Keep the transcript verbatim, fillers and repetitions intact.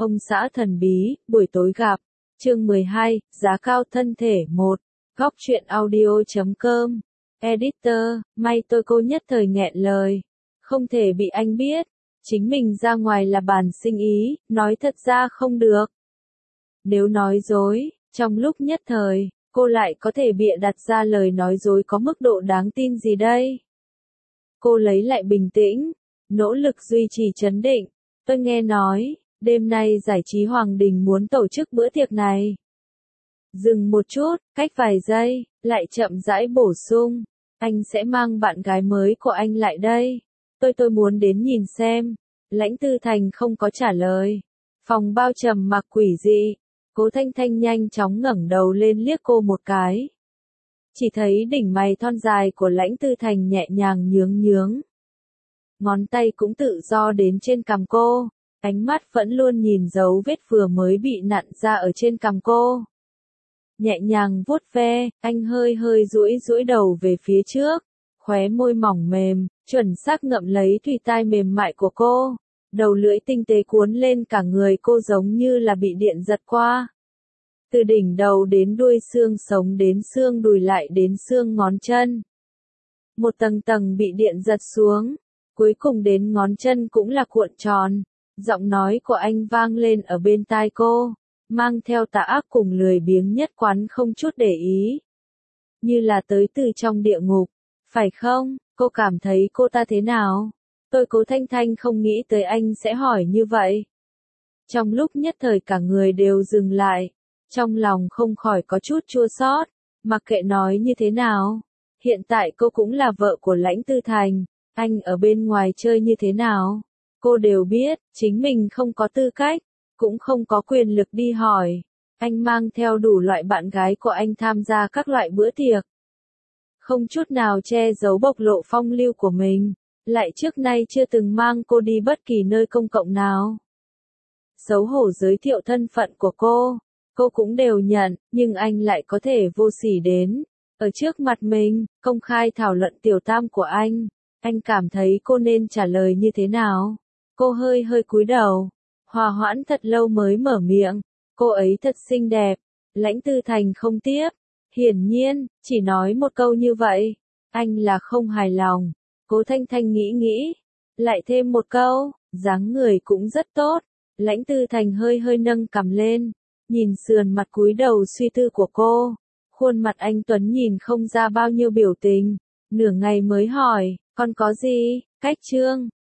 Ông xã thần bí, buổi tối gặp. Chương mười hai, giá cao thân thể một. Góc truyện audio chấm com. Editor, may tôi cô nhất thời nghẹn lời. Không thể bị anh biết. Chính mình ra ngoài là bản sinh ý, nói thật ra không được. Nếu nói dối, trong lúc nhất thời, cô lại có thể bịa đặt ra lời nói dối có mức độ đáng tin gì đây? Cô lấy lại bình tĩnh, nỗ lực duy trì trấn định. Tôi nghe nói, đêm nay giải trí Hoàng Đình muốn tổ chức bữa tiệc này. Dừng một chút, cách vài giây, lại chậm rãi bổ sung. Anh sẽ mang bạn gái mới của anh lại đây. Tôi tôi muốn đến nhìn xem. Lãnh Tư Thành không có trả lời. Phòng bao trầm mặc quỷ dị. Cố Thanh Thanh nhanh chóng ngẩng đầu lên liếc cô một cái. Chỉ thấy đỉnh mày thon dài của Lãnh Tư Thành nhẹ nhàng nhướng nhướng. Ngón tay cũng tự do đến trên cằm cô. Ánh mắt vẫn luôn nhìn dấu vết vừa mới bị nặn ra ở trên cằm cô. Nhẹ nhàng vuốt ve, anh hơi hơi duỗi duỗi đầu về phía trước. Khóe môi mỏng mềm, chuẩn xác ngậm lấy thùy tai mềm mại của cô. Đầu lưỡi tinh tế cuốn lên cả người cô giống như là bị điện giật qua. Từ đỉnh đầu đến đuôi xương sống đến xương đùi lại đến xương ngón chân. Một tầng tầng bị điện giật xuống. Cuối cùng đến ngón chân cũng là cuộn tròn. Giọng nói của anh vang lên ở bên tai cô. Mang theo tà ác cùng lười biếng nhất quán không chút để ý. Như là tới từ trong địa ngục. Phải không, cô cảm thấy cô ta thế nào? Tôi Cố Thanh Thanh không nghĩ tới anh sẽ hỏi như vậy. Trong lúc nhất thời cả người đều dừng lại. Trong lòng không khỏi có chút chua xót. Mặc kệ nói như thế nào. Hiện tại cô cũng là vợ của Lãnh Tư Thành. Anh ở bên ngoài chơi như thế nào? Cô đều biết, chính mình không có tư cách. Cũng không có quyền lực đi hỏi. Anh mang theo đủ loại bạn gái của anh tham gia các loại bữa tiệc. Không chút nào che giấu bộc lộ phong lưu của mình. Lại trước nay chưa từng mang cô đi bất kỳ nơi công cộng nào. Xấu hổ giới thiệu thân phận của cô. Cô cũng đều nhận, nhưng anh lại có thể vô sỉ đến. Ở trước mặt mình, công khai thảo luận tiểu tam của anh. Anh cảm thấy cô nên trả lời như thế nào? Cô hơi hơi cúi đầu. Hòa hoãn thật lâu mới mở miệng. Cô ấy thật xinh đẹp. Lãnh Tư Thành không tiếp. Hiển nhiên, chỉ nói một câu như vậy. Anh là không hài lòng. Cố Thanh Thanh nghĩ nghĩ. Lại thêm một câu. Dáng người cũng rất tốt. Lãnh Tư Thành hơi hơi nâng cằm lên. Nhìn sườn mặt cúi đầu suy tư của cô. Khuôn mặt anh Tuấn nhìn không ra bao nhiêu biểu tình. Nửa ngày mới hỏi. Còn có gì? Cách chương.